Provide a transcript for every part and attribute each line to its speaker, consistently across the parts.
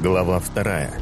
Speaker 1: Глава 2.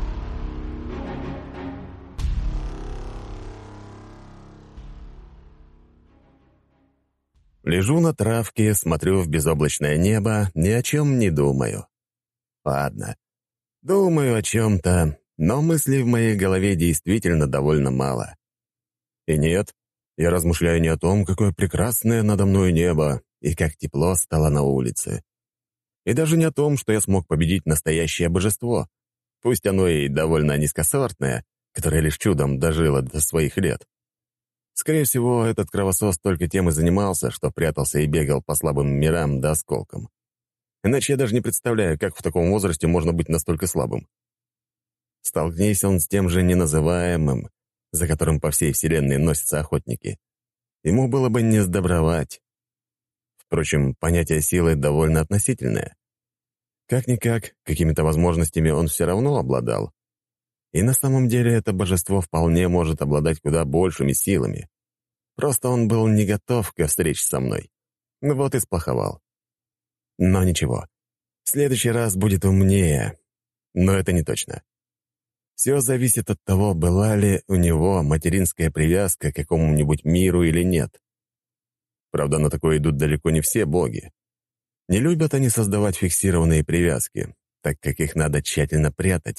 Speaker 1: Лежу на травке, смотрю в безоблачное небо, ни о чем не думаю. Ладно, думаю о чем-то, но мыслей в моей голове действительно довольно мало. И нет, я размышляю не о том, какое прекрасное надо мной небо и как тепло стало на улице. И даже не о том, что я смог победить настоящее божество, пусть оно и довольно низкосортное, которое лишь чудом дожило до своих лет. Скорее всего, этот кровосос только тем и занимался, что прятался и бегал по слабым мирам да осколкам. Иначе я даже не представляю, как в таком возрасте можно быть настолько слабым. Столкнись он с тем же неназываемым, за которым по всей вселенной носятся охотники. Ему было бы не сдобровать. Впрочем, понятие силы довольно относительное. Как-никак, какими-то возможностями он все равно обладал. И на самом деле это божество вполне может обладать куда большими силами. Просто он был не готов ко встрече со мной. Ну вот и сплоховал. Но ничего. В следующий раз будет умнее. Но это не точно. Все зависит от того, была ли у него материнская привязка к какому-нибудь миру или нет. Правда, на такое идут далеко не все боги. Не любят они создавать фиксированные привязки, так как их надо тщательно прятать.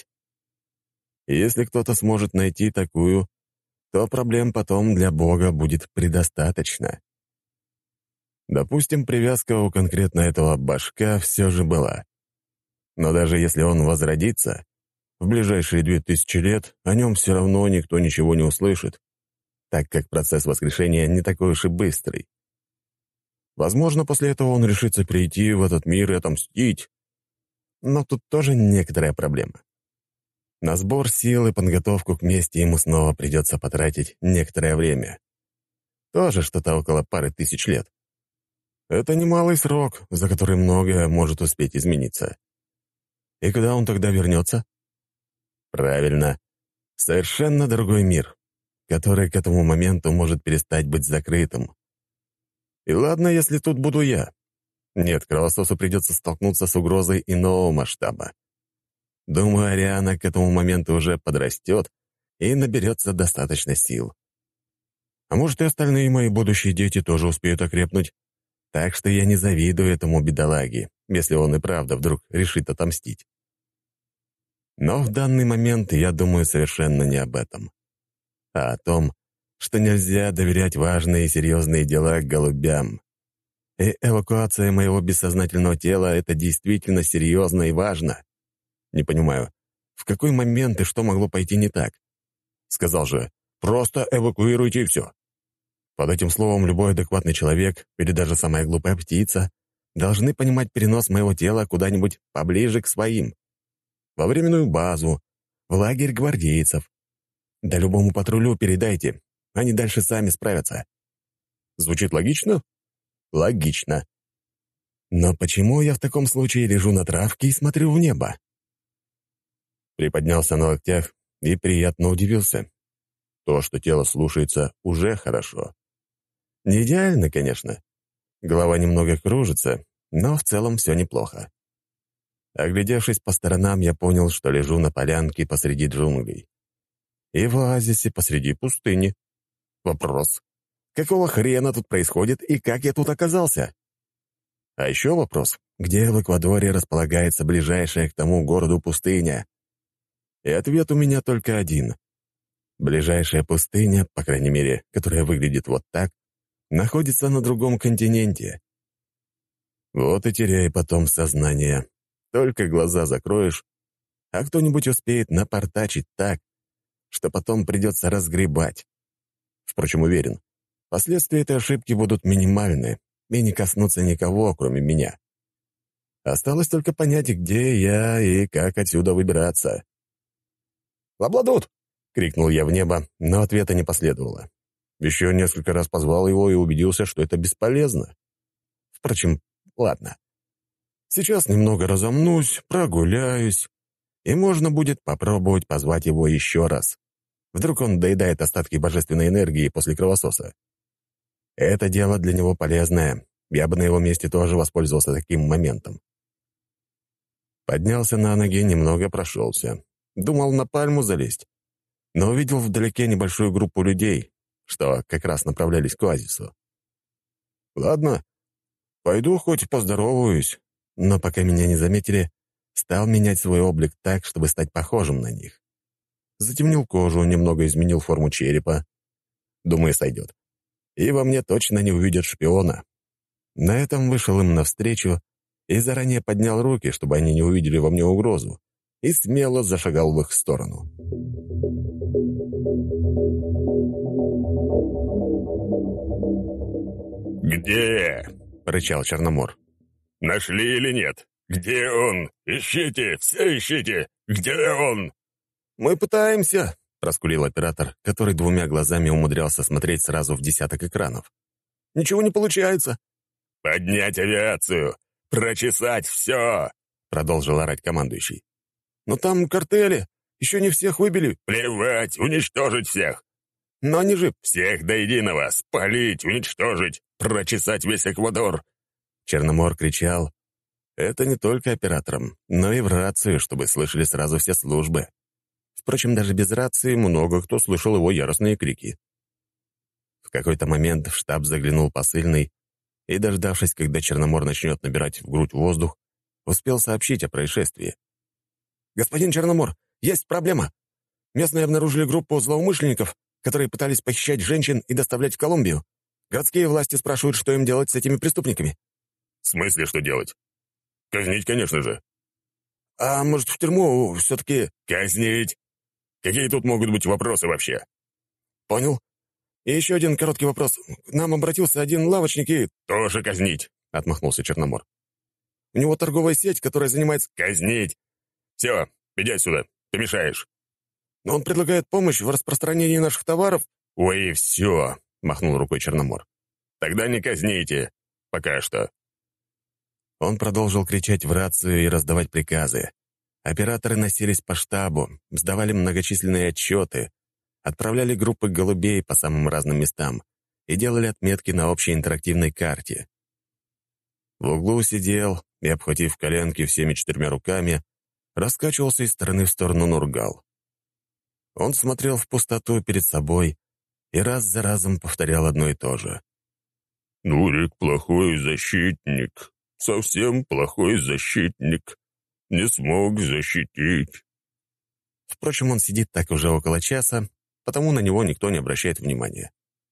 Speaker 1: И если кто-то сможет найти такую, то проблем потом для бога будет предостаточно. Допустим, привязка у конкретно этого башка все же была. Но даже если он возродится, в ближайшие 2000 лет о нем все равно никто ничего не услышит, так как процесс воскрешения не такой уж и быстрый. Возможно, после этого он решится прийти в этот мир и отомстить. Но тут тоже некоторая проблема. На сбор сил и подготовку к мести ему снова придется потратить некоторое время. Тоже что-то около пары тысяч лет. Это немалый срок, за который многое может успеть измениться. И когда он тогда вернется? Правильно, в совершенно другой мир, который к этому моменту может перестать быть закрытым. И ладно, если тут буду я. Нет, кровососу придется столкнуться с угрозой иного масштаба. Думаю, Ариана к этому моменту уже подрастет и наберется достаточно сил. А может, и остальные мои будущие дети тоже успеют окрепнуть. Так что я не завидую этому бедолаге, если он и правда вдруг решит отомстить. Но в данный момент я думаю совершенно не об этом, а о том, что нельзя доверять важные и серьезные дела голубям. И эвакуация моего бессознательного тела — это действительно серьезно и важно. Не понимаю, в какой момент и что могло пойти не так? Сказал же, просто эвакуируйте и все. Под этим словом любой адекватный человек, или даже самая глупая птица, должны понимать перенос моего тела куда-нибудь поближе к своим. Во временную базу, в лагерь гвардейцев. Да любому патрулю передайте, они дальше сами справятся. Звучит логично? Логично. Но почему я в таком случае лежу на травке и смотрю в небо? Приподнялся на локтях и приятно удивился. То, что тело слушается, уже хорошо. Не идеально, конечно. Голова немного кружится, но в целом все неплохо. Оглядевшись по сторонам, я понял, что лежу на полянке посреди джунглей. И в оазисе посреди пустыни. Вопрос. Какого хрена тут происходит и как я тут оказался? А еще вопрос. Где в Эквадоре располагается ближайшая к тому городу пустыня? И ответ у меня только один. Ближайшая пустыня, по крайней мере, которая выглядит вот так, находится на другом континенте. Вот и теряй потом сознание. Только глаза закроешь, а кто-нибудь успеет напортачить так, что потом придется разгребать. Впрочем, уверен, последствия этой ошибки будут минимальны и не коснутся никого, кроме меня. Осталось только понять, где я и как отсюда выбираться. «Лабладут!» — крикнул я в небо, но ответа не последовало. Еще несколько раз позвал его и убедился, что это бесполезно. Впрочем, ладно. Сейчас немного разомнусь, прогуляюсь, и можно будет попробовать позвать его еще раз. Вдруг он доедает остатки божественной энергии после кровососа. Это дело для него полезное. Я бы на его месте тоже воспользовался таким моментом. Поднялся на ноги, немного прошелся. Думал на пальму залезть, но увидел вдалеке небольшую группу людей, что как раз направлялись к оазису. Ладно, пойду хоть поздороваюсь, но пока меня не заметили, стал менять свой облик так, чтобы стать похожим на них. Затемнил кожу, немного изменил форму черепа. Думаю, сойдет. И во мне точно не увидят шпиона. На этом вышел им навстречу и заранее поднял руки, чтобы они не увидели во мне угрозу, и смело зашагал в их сторону.
Speaker 2: «Где?»
Speaker 1: — рычал Черномор.
Speaker 2: «Нашли или нет? Где он? Ищите, все ищите! Где он?»
Speaker 1: «Мы пытаемся», — проскулил оператор, который двумя глазами умудрялся смотреть сразу в десяток экранов. «Ничего не получается».
Speaker 2: «Поднять авиацию! Прочесать все!» — продолжил орать командующий.
Speaker 1: «Но там картели, еще не всех выбили».
Speaker 2: «Плевать, уничтожить всех!
Speaker 1: «Но они же...»
Speaker 2: Всех до единого! Спалить, уничтожить! Прочесать весь Эквадор!»
Speaker 1: Черномор кричал. Это не только операторам, но и в рацию, чтобы слышали сразу все службы. Впрочем, даже без рации много кто слышал его яростные крики. В какой-то момент в штаб заглянул посыльный и, дождавшись, когда Черномор начнет набирать в грудь воздух, успел сообщить о происшествии. «Господин Черномор, есть проблема. Местные обнаружили группу злоумышленников, которые пытались похищать женщин и доставлять в Колумбию. Городские власти спрашивают, что им делать с этими преступниками».
Speaker 2: «В смысле, что делать? Казнить, конечно же».
Speaker 1: «А может, в тюрьму все-таки...»
Speaker 2: «Казнить? Какие тут могут быть вопросы вообще?»
Speaker 1: «Понял. И еще один короткий вопрос. К нам обратился один лавочник и...»
Speaker 2: «Тоже казнить»,
Speaker 1: — отмахнулся Черномор. «У него торговая сеть, которая занимается...»
Speaker 2: «Казнить! Все, иди отсюда, ты мешаешь».
Speaker 1: «Но он предлагает помощь в распространении наших товаров...»
Speaker 2: «Ой, все», — махнул рукой Черномор. «Тогда не казните. Пока что».
Speaker 1: Он продолжил кричать в рацию и раздавать приказы. Операторы носились по штабу, сдавали многочисленные отчеты, отправляли группы голубей по самым разным местам и делали отметки на общей интерактивной карте. В углу сидел и, обхватив коленки всеми 4 руками, раскачивался из стороны в сторону Нургал. Он смотрел в пустоту перед собой и раз за разом повторял одно и то же.
Speaker 2: «Нурик плохой защитник, совсем плохой защитник, не смог защитить».
Speaker 1: Впрочем, он сидит так уже около часа, потому на него никто не обращает внимания.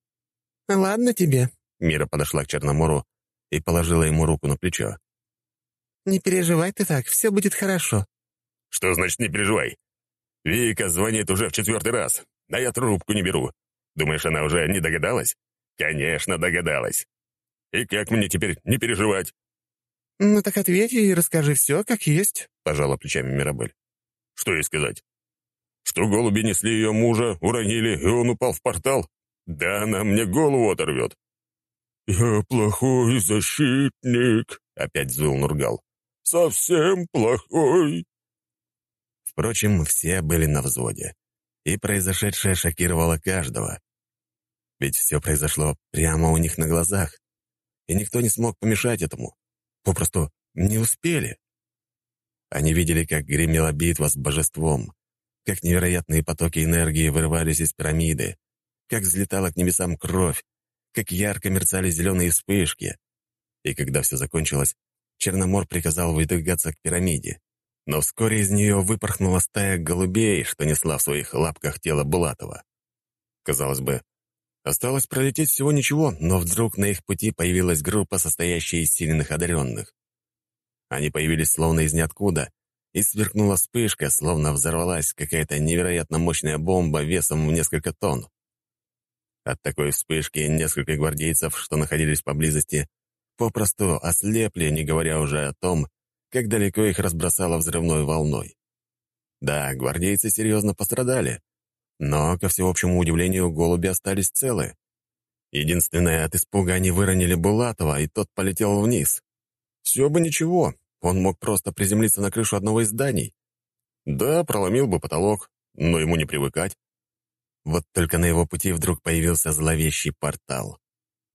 Speaker 3: «Ладно тебе»,
Speaker 1: — Мира подошла к Черномору и положила ему руку на плечо.
Speaker 3: «Не переживай ты так, все будет хорошо».
Speaker 2: «Что значит «не переживай»? Вика звонит уже в 4-й раз, а я трубку не беру. Думаешь, она уже не догадалась? Конечно, догадалась. И как мне теперь не переживать?»
Speaker 3: «Ну так ответь и расскажи все, как есть»,
Speaker 1: — пожала плечами Мирабель.
Speaker 2: «Что ей сказать? Что голуби несли ее мужа, уронили, и он упал в портал? Да она мне голову оторвет». «Я плохой защитник», — опять взвыл Нургал. «Совсем плохой».
Speaker 1: Впрочем, все были на взводе, и произошедшее шокировало каждого. Ведь все произошло прямо у них на глазах, и никто не смог помешать этому. Попросту не успели. Они видели, как гремела битва с божеством, как невероятные потоки энергии вырывались из пирамиды, как взлетала к небесам кровь, как ярко мерцали зеленые вспышки. И когда все закончилось, Черномор приказал выдвигаться к пирамиде. Но вскоре из нее выпорхнула стая голубей, что несла в своих лапках тело Булатова. Казалось бы, осталось пролететь всего ничего, но вдруг на их пути появилась группа, состоящая из сильных одаренных. Они появились словно из ниоткуда, и сверкнула вспышка, словно взорвалась какая-то невероятно мощная бомба весом в несколько тонн. От такой вспышки несколько гвардейцев, что находились поблизости, попросту ослепли, не говоря уже о том, как далеко их разбросало взрывной волной. Да, гвардейцы серьезно пострадали, но, ко всеобщему удивлению, голуби остались целы. Единственное, от испуга они выронили Булатова, и тот полетел вниз. Все бы ничего, он мог просто приземлиться на крышу одного из зданий. Да, проломил бы потолок, но ему не привыкать. Вот только на его пути вдруг появился зловещий портал.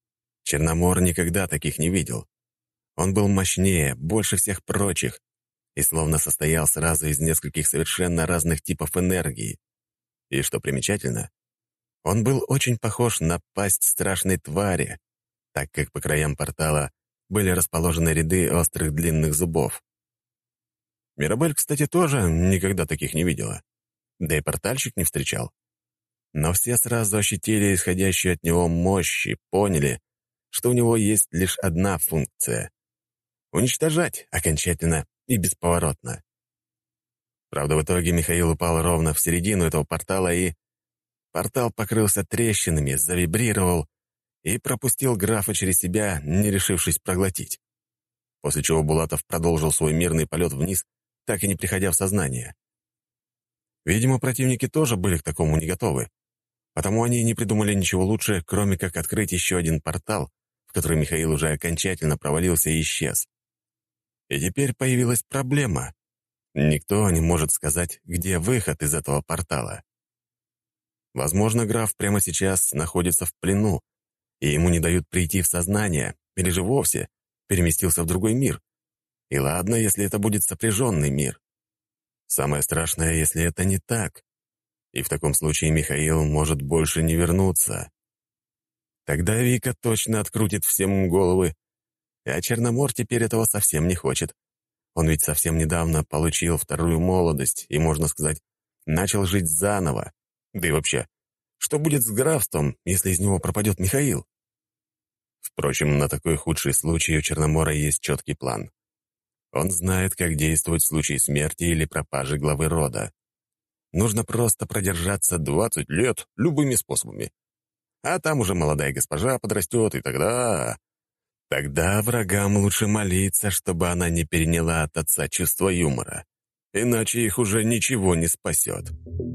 Speaker 1: Черномор никогда таких не видел. Он был мощнее, больше всех прочих, и словно состоял сразу из нескольких совершенно разных типов энергии. И что примечательно, он был очень похож на пасть страшной твари, так как по краям портала были расположены ряды острых длинных зубов. Мирабель, кстати, тоже никогда таких не видела. Да и портальщик не встречал. Но все сразу ощутили исходящую от него мощь и поняли, что у него есть лишь одна функция — уничтожать окончательно и бесповоротно. Правда, в итоге Михаил упал ровно в середину этого портала, и портал покрылся трещинами, завибрировал и пропустил графа через себя, не решившись проглотить. После чего Булатов продолжил свой мирный полет вниз, так и не приходя в сознание. Видимо, противники тоже были к такому не готовы, потому они не придумали ничего лучше, кроме как открыть еще один портал, в который Михаил уже окончательно провалился и исчез. И теперь появилась проблема. Никто не может сказать, где выход из этого портала. Возможно, граф прямо сейчас находится в плену, и ему не дают прийти в сознание, или же вовсе переместился в другой мир. И ладно, если это будет сопряженный мир. Самое страшное, если это не так. И в таком случае Михаил может больше не вернуться. Тогда Вика точно открутит всем головы. А Черномор теперь этого совсем не хочет. Он ведь совсем недавно получил вторую молодость и, можно сказать, начал жить заново. Да и вообще, что будет с графством, если из него пропадет Михаил? Впрочем, на такой худший случай у Черномора есть четкий план. Он знает, как действовать в случае смерти или пропажи главы рода. Нужно просто продержаться 20 лет любыми способами. А там уже молодая госпожа подрастет, и тогда... Тогда врагам лучше молиться, чтобы она не переняла от отца чувство юмора. Иначе их уже ничего не спасет.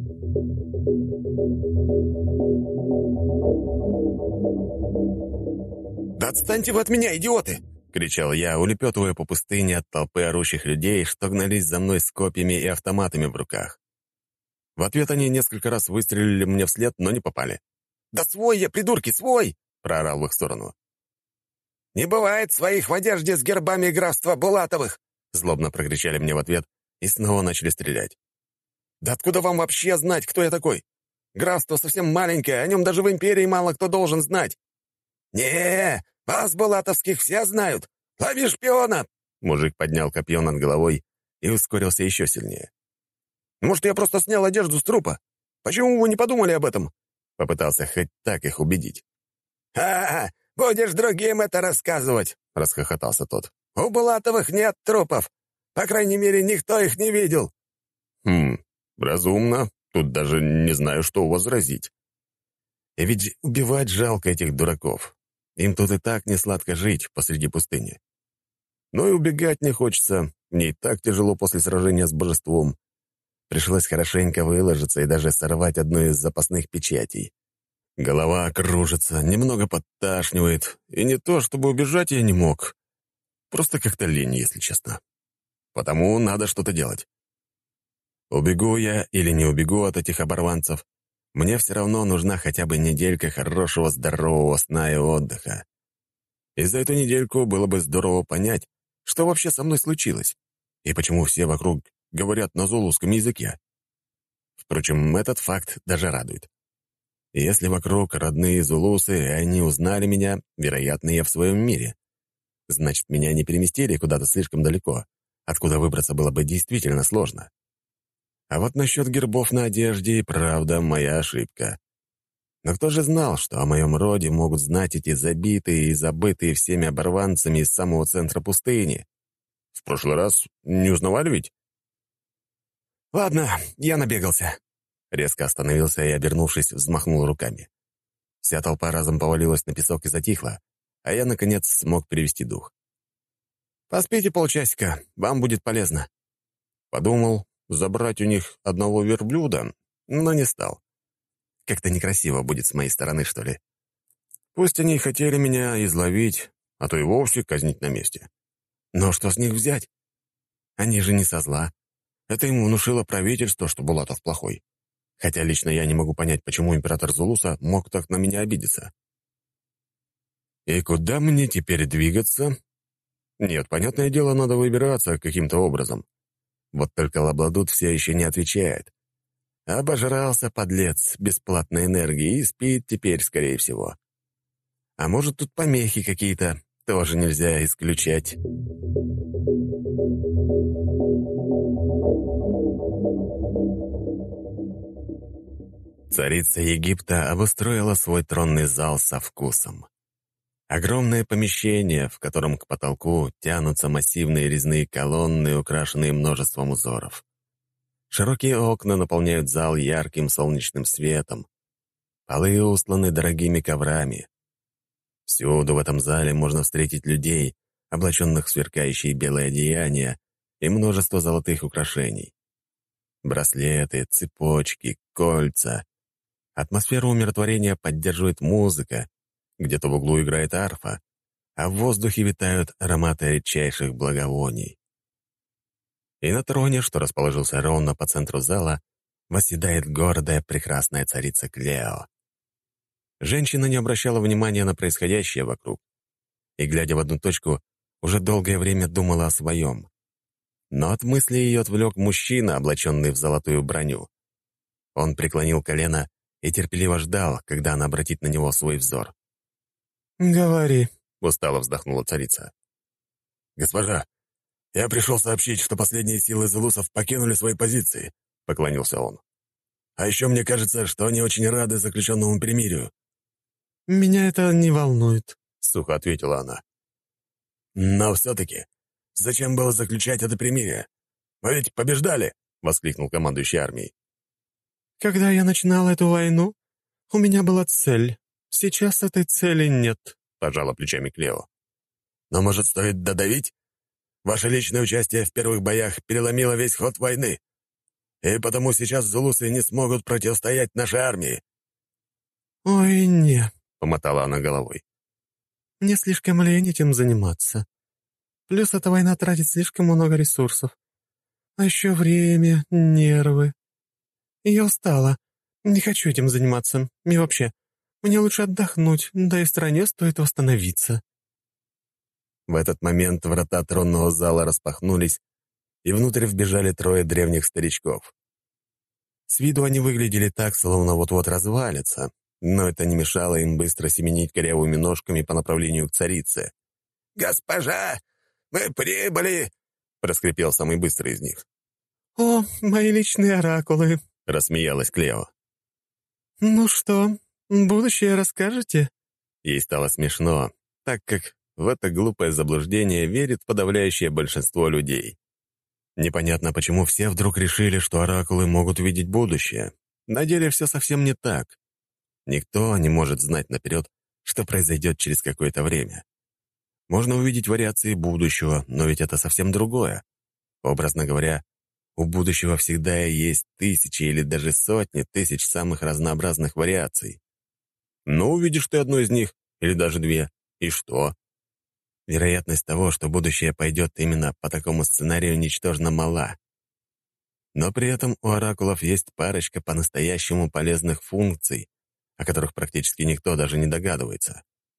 Speaker 3: «Да отстаньте вы от меня, идиоты!»
Speaker 1: — кричал я, улепетывая по пустыне от толпы орущих людей, что гнались за мной с копьями и автоматами в руках. В ответ они несколько раз выстрелили мне вслед, но не попали.
Speaker 3: «Да свой я, придурки, свой!» —
Speaker 1: проорал в их сторону.
Speaker 3: «Не бывает своих в одежде с гербами графства Булатовых!»
Speaker 1: Злобно прокричали мне в ответ и снова начали стрелять.
Speaker 3: «Да откуда вам вообще знать, кто я такой? Графство совсем маленькое, о нем даже в империи мало кто должен знать!» «Не, вас, булатовских, все знают! Лови шпиона!»
Speaker 1: Мужик поднял копье над головой и ускорился еще сильнее.
Speaker 3: «Может, я просто снял одежду с трупа? Почему вы не подумали об этом?»
Speaker 1: Попытался хоть так их убедить.
Speaker 3: «Ха-ха! Будешь другим это рассказывать!» — расхохотался тот. «У Булатовых нет трупов! По крайней мере, никто их не видел!»
Speaker 1: Разумно. Тут даже не знаю, что возразить. И ведь убивать жалко этих дураков. Им тут и так не сладко жить посреди пустыни. Но и убегать не хочется. Мне и так тяжело после сражения с божеством. Пришлось хорошенько выложиться и даже сорвать одну из запасных печатей. Голова кружится, немного подташнивает. И не то, чтобы убежать я не мог. Просто как-то лень, если честно. Потому надо что-то делать. Убегу я или не убегу от этих оборванцев, мне все равно нужна хотя бы неделька хорошего здорового сна и отдыха. И за эту недельку было бы здорово понять, что вообще со мной случилось, и почему все вокруг говорят на зулусском языке. Впрочем, этот факт даже радует. Если вокруг родные зулусы, и они узнали меня, вероятно, я в своем мире. Значит, меня не переместили куда-то слишком далеко, откуда выбраться было бы действительно сложно. А вот насчет гербов на одежде и правда моя ошибка. Но кто же знал, что о моем роде могут знать эти забитые и забытые всеми оборванцами из самого центра пустыни? В прошлый раз не узнавали ведь?
Speaker 3: «Ладно, я набегался».
Speaker 1: Резко остановился и, обернувшись, взмахнул руками. Вся толпа разом повалилась на песок и затихла, а я, наконец, смог перевести дух.
Speaker 3: «Поспите полчасика, вам будет полезно».
Speaker 1: Подумал забрать у них одного верблюда, но не стал. Как-то некрасиво будет с моей стороны, что ли. Пусть они хотели меня изловить, а то и вовсе казнить на месте. Но что с них взять? Они же не со зла. Это ему внушило правительство, что Булатов плохой. Хотя лично я не могу понять, почему император Зулуса мог так на меня обидеться. И куда мне теперь двигаться? Нет, понятное дело, надо выбираться каким-то образом. Вот только Лабладут все еще не отвечает. Обожрался, подлец, бесплатной энергии и спит теперь, скорее всего. А может, тут помехи какие-то, тоже нельзя исключать. Царица Египта обустроила свой тронный зал со вкусом. Огромное помещение, в котором к потолку тянутся массивные резные колонны, украшенные множеством узоров. Широкие окна наполняют зал ярким солнечным светом. Полы устланы дорогими коврами. Всюду в этом зале можно встретить людей, облаченных в сверкающие белые одеяния и множество золотых украшений. Браслеты, цепочки, кольца. Атмосферу умиротворения поддерживает музыка, где-то в углу играет арфа, а в воздухе витают ароматы редчайших благовоний. И на троне, что расположился ровно по центру зала, восседает гордая прекрасная царица Клео. Женщина не обращала внимания на происходящее вокруг и, глядя в одну точку, уже долгое время думала о своем. Но от мысли ее отвлек мужчина, облаченный в золотую броню. Он преклонил колено и терпеливо ждал, когда она обратит на него свой взор.
Speaker 3: «Говори»,
Speaker 1: — устало вздохнула царица.
Speaker 2: «Госпожа, я пришел сообщить, что последние силы зулусов покинули свои позиции», — поклонился он. «А еще мне кажется, что они очень рады заключенному перемирию».
Speaker 3: «Меня это не волнует»,
Speaker 1: — сухо ответила она.
Speaker 2: «Но все-таки, зачем было заключать это перемирие? Мы ведь побеждали!» — воскликнул командующий армией.
Speaker 3: «Когда я начинал эту войну, у меня была цель. Сейчас этой цели нет», —
Speaker 1: пожала плечами Клео.
Speaker 2: «Но, может, стоит додавить? Ваше личное участие в первых боях переломило весь ход войны, и потому сейчас зулусы не смогут противостоять нашей армии».
Speaker 3: «Ой, не»,
Speaker 1: — помотала она головой.
Speaker 3: «Мне слишком лень этим заниматься. Плюс эта война тратит слишком много ресурсов. А еще время, нервы. И я устала. Не хочу этим заниматься. И вообще, мне лучше отдохнуть, да и стране стоит восстановиться».
Speaker 1: В этот момент врата тронного зала распахнулись, и внутрь вбежали трое древних старичков. С виду они выглядели так, словно вот-вот развалятся, но это не мешало им быстро семенить корявыми ножками по направлению к царице.
Speaker 2: «Госпожа, мы прибыли!» — проскрипел самый быстрый из них.
Speaker 3: «О, мои личные оракулы!»
Speaker 1: — рассмеялась Клео.
Speaker 3: «Ну что, будущее расскажете?»
Speaker 1: Ей стало смешно, так как в это глупое заблуждение верит подавляющее большинство людей. Непонятно, почему все вдруг решили, что оракулы могут видеть будущее. На деле все совсем не так. Никто не может знать наперед, что произойдет через какое-то время. Можно увидеть вариации будущего, но ведь это совсем другое. Образно говоря, у будущего всегда есть тысячи или даже сотни тысяч самых разнообразных вариаций. Но увидишь ты одну из них, или даже две, и что? Вероятность того, что будущее пойдет именно по такому сценарию, ничтожно мала. Но при этом у оракулов есть парочка по-настоящему полезных функций, о которых практически никто даже не догадывается.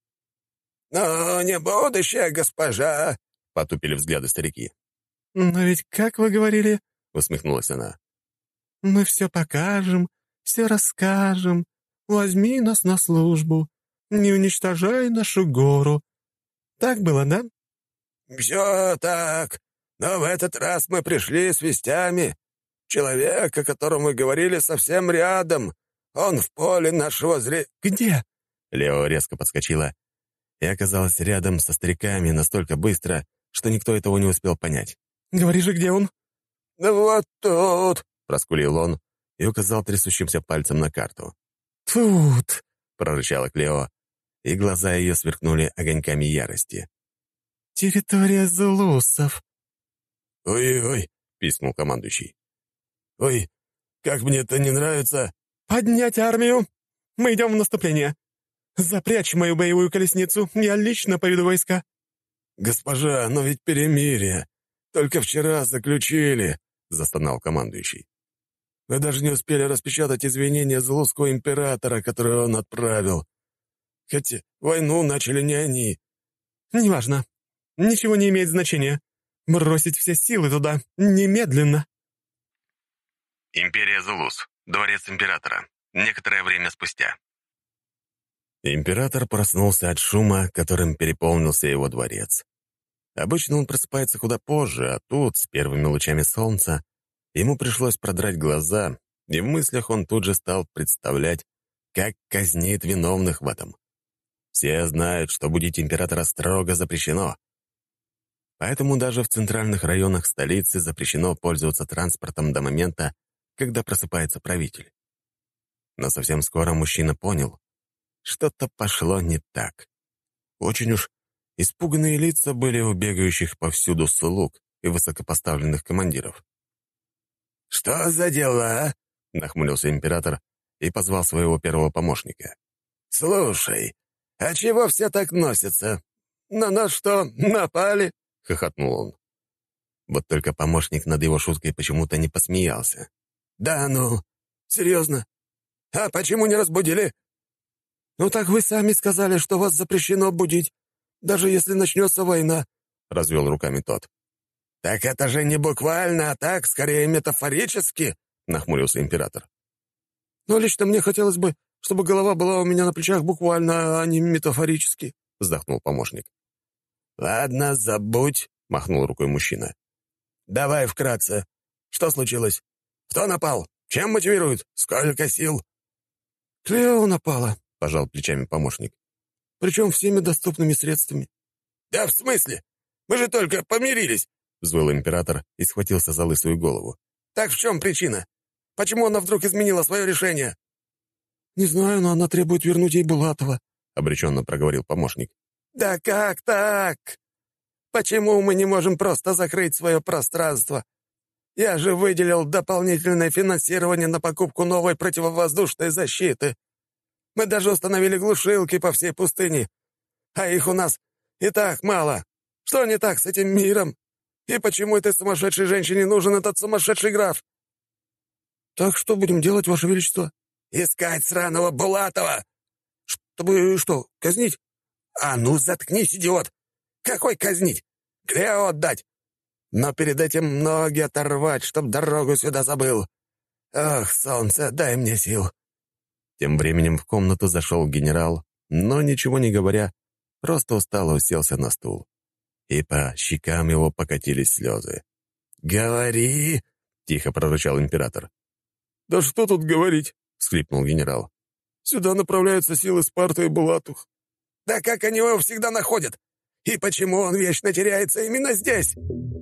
Speaker 2: «Но не будущее, госпожа!» — потупили взгляды старики.
Speaker 3: «Но ведь, как вы говорили...»
Speaker 1: — усмехнулась она.
Speaker 3: «Мы все покажем, все расскажем. Возьми нас на службу. Не уничтожай нашу гору. Так было, да?»
Speaker 2: «Все так. Но в этот раз мы пришли с вестями. Человек, о котором мы говорили, совсем рядом. Он в поле нашего
Speaker 3: «Где?»
Speaker 1: Лео резко подскочила и оказалась рядом со стариками настолько быстро, что никто этого не успел понять.
Speaker 3: «Говори же, где он?»
Speaker 2: «Да вот тут!»
Speaker 1: — проскулил он и указал трясущимся пальцем на карту.
Speaker 3: «Тут!»
Speaker 1: — прорычала Клео, и глаза ее сверкнули огоньками ярости.
Speaker 3: «Территория зулусов».
Speaker 2: «Ой-ой!» — пискнул командующий. «Ой, как мне это не нравится!»
Speaker 3: «Поднять армию! Мы идем в наступление! Запрячь мою боевую колесницу, я лично поведу войска!»
Speaker 2: «Госпожа, но ведь перемирие! Только вчера заключили!» — застонал командующий. «Мы даже не успели распечатать извинения Зулусского императора, которые он отправил. Хотя войну начали не они».
Speaker 3: «Неважно. Ничего не имеет значения. Бросить все силы туда! Немедленно!»
Speaker 1: Империя Зулус. Дворец императора. Некоторое время спустя. Император проснулся от шума, которым переполнился его дворец. Обычно он просыпается куда позже, а тут, с первыми лучами солнца, ему пришлось продрать глаза, и в мыслях он тут же стал представлять, как казнит виновных в этом. Все знают, что будить императора строго запрещено. Поэтому даже в центральных районах столицы запрещено пользоваться транспортом до момента, когда просыпается правитель. Но совсем скоро мужчина понял, что-то пошло не так. Очень уж испуганные лица были у бегающих повсюду слуг и высокопоставленных командиров. «Что за дела?» — нахмурился император и позвал своего первого помощника. «Слушай, а чего все так носятся? На нас что, напали?» — хохотнул он. Вот только помощник над его шуткой почему-то не посмеялся. «Да ну, серьезно? А почему не разбудили?» «Ну так вы сами сказали, что вас запрещено будить, даже если начнется война», — развел руками тот. «Так это же не буквально, а так, скорее метафорически», — нахмурился император. «Но лично мне хотелось бы, чтобы голова была у меня на плечах буквально, а не метафорически», — вздохнул помощник. «Ладно, забудь», — махнул рукой мужчина. «Давай вкратце. Что случилось? Кто напал? Чем мотивирует? Сколько сил?» «Клео напала», — пожал плечами помощник. «Причем всеми доступными средствами». «Да в смысле? Мы же только помирились!» — взвыл император и схватился за лысую голову. «Так в чем причина? Почему она вдруг изменила свое решение?» «Не знаю, но она требует вернуть ей Булатова», — обреченно проговорил помощник. «Да как так? Почему мы не можем просто закрыть свое пространство? Я же выделил дополнительное финансирование на покупку новой противовоздушной защиты. Мы даже установили глушилки по всей пустыне. А их у нас и так мало. Что не так с этим миром? И почему этой сумасшедшей женщине нужен этот сумасшедший граф?» «Так что будем делать, Ваше Величество?» «Искать сраного Булатова!» «Чтобы что, казнить?» «А ну, заткнись, идиот! Какой казнить? Клео отдать! Но перед этим ноги оторвать, чтоб дорогу сюда забыл. Ох, солнце, дай мне сил!» Тем временем в комнату зашел генерал, но, ничего не говоря, просто устало уселся на стул. И по щекам его покатились слезы. «Говори!» — тихо прорычал император. «Да что тут говорить?» — всхлипнул генерал. «Сюда направляются силы Спарты и Булатух». «Да как они его всегда находят? И почему он вечно теряется именно здесь?»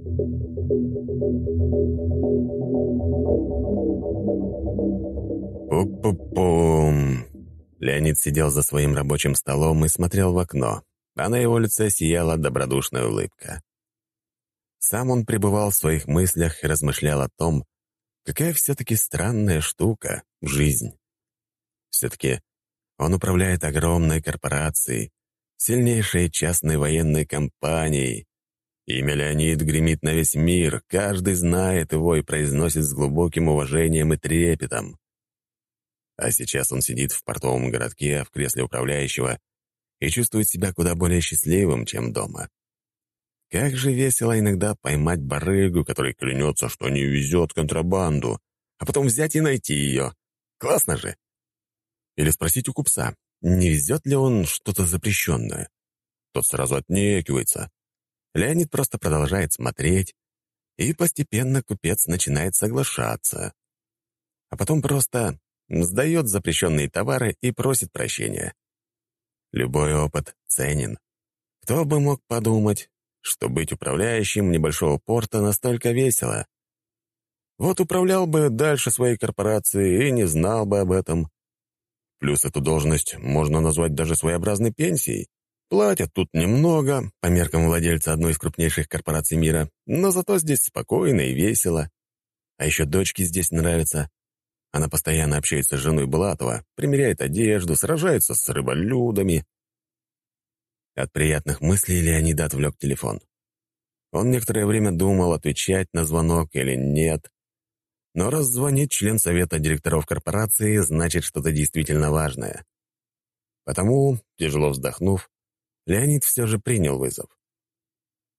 Speaker 1: Пу-пу-пум. Леонид сидел за своим рабочим столом и смотрел в окно, а на его лице сияла добродушная улыбка. Сам он пребывал в своих мыслях и размышлял о том, какая все-таки странная штука — жизнь. Все-таки он управляет огромной корпорацией, сильнейшей частной военной компанией. Имя Леонид гремит на весь мир, каждый знает его и произносит с глубоким уважением и трепетом. А сейчас он сидит в портовом городке в кресле управляющего и чувствует себя куда более счастливым, чем дома. Как же весело иногда поймать барыгу, который клянется, что не везет контрабанду, а потом взять и найти ее. Классно же! Или спросить у купца, не везет ли он что-то запрещенное. Тот сразу отнекивается. Леонид просто продолжает смотреть, и постепенно купец начинает соглашаться. А потом просто сдает запрещенные товары и просит прощения. Любой опыт ценен. Кто бы мог подумать, что быть управляющим небольшого порта настолько весело. Вот управлял бы дальше своей корпорацией и не знал бы об этом. Плюс эту должность можно назвать даже своеобразной пенсией. Платят тут немного, по меркам владельца одной из крупнейших корпораций мира, но зато здесь спокойно и весело. А еще дочке здесь нравится. Она постоянно общается с женой Булатова, примеряет одежду, сражается с рыболюдами. От приятных мыслей Леонида отвлек телефон. Он некоторое время думал, отвечать на звонок или нет. Но раз звонит член совета директоров корпорации, значит, что-то действительно важное. Потому, тяжело вздохнув, Леонид все же принял вызов.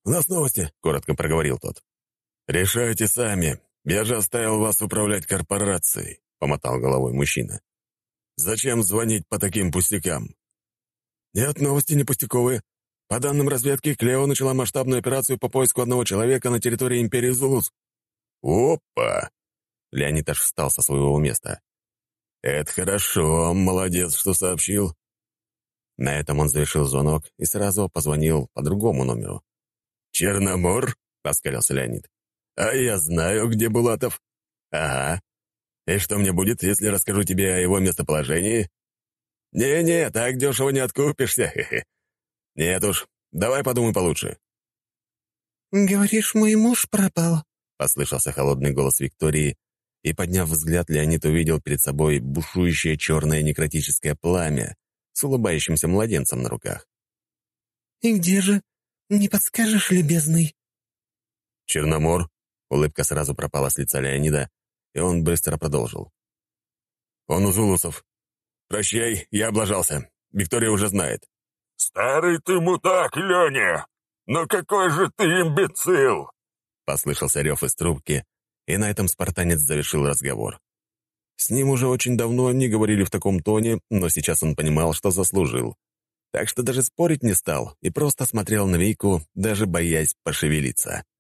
Speaker 1: у нас новости», — коротко проговорил тот. «Решайте сами. Я же оставил вас управлять корпорацией», — помотал головой мужчина. «Зачем звонить по таким пустякам?» «Нет, новости не пустяковые. По данным разведки, Клео начала масштабную операцию по поиску одного человека на территории Империи Зулус». «Опа!» — Леонид аж встал со своего места. «Это хорошо, молодец, что сообщил». На этом он завершил звонок и сразу позвонил по другому номеру. «Черномор?» — оскалился Леонид. «А я знаю, где Булатов». «Ага. И что мне будет, если расскажу тебе о его местоположении?» «Не-не, так дешево не откупишься. Нет уж, давай подумай получше».
Speaker 3: «Говоришь, мой муж пропал?»
Speaker 1: — послышался холодный голос Виктории, и, подняв взгляд, Леонид увидел перед собой бушующее черное некротическое пламя с улыбающимся младенцем на руках.
Speaker 3: «И где же? Не подскажешь, любезный?»
Speaker 1: «Черномор?» — улыбка сразу пропала с лица Леонида, и он быстро продолжил. «Он у Зулусов. Прощай, я облажался. Виктория уже знает».
Speaker 2: «Старый ты мудак, Леня! Но какой же ты имбецил!»
Speaker 1: Послышался рев из трубки, и на этом спартанец завершил разговор. С ним уже очень давно не говорили в таком тоне, но сейчас он понимал, что заслужил. Так что даже спорить не стал и просто смотрел на Вику, даже боясь пошевелиться.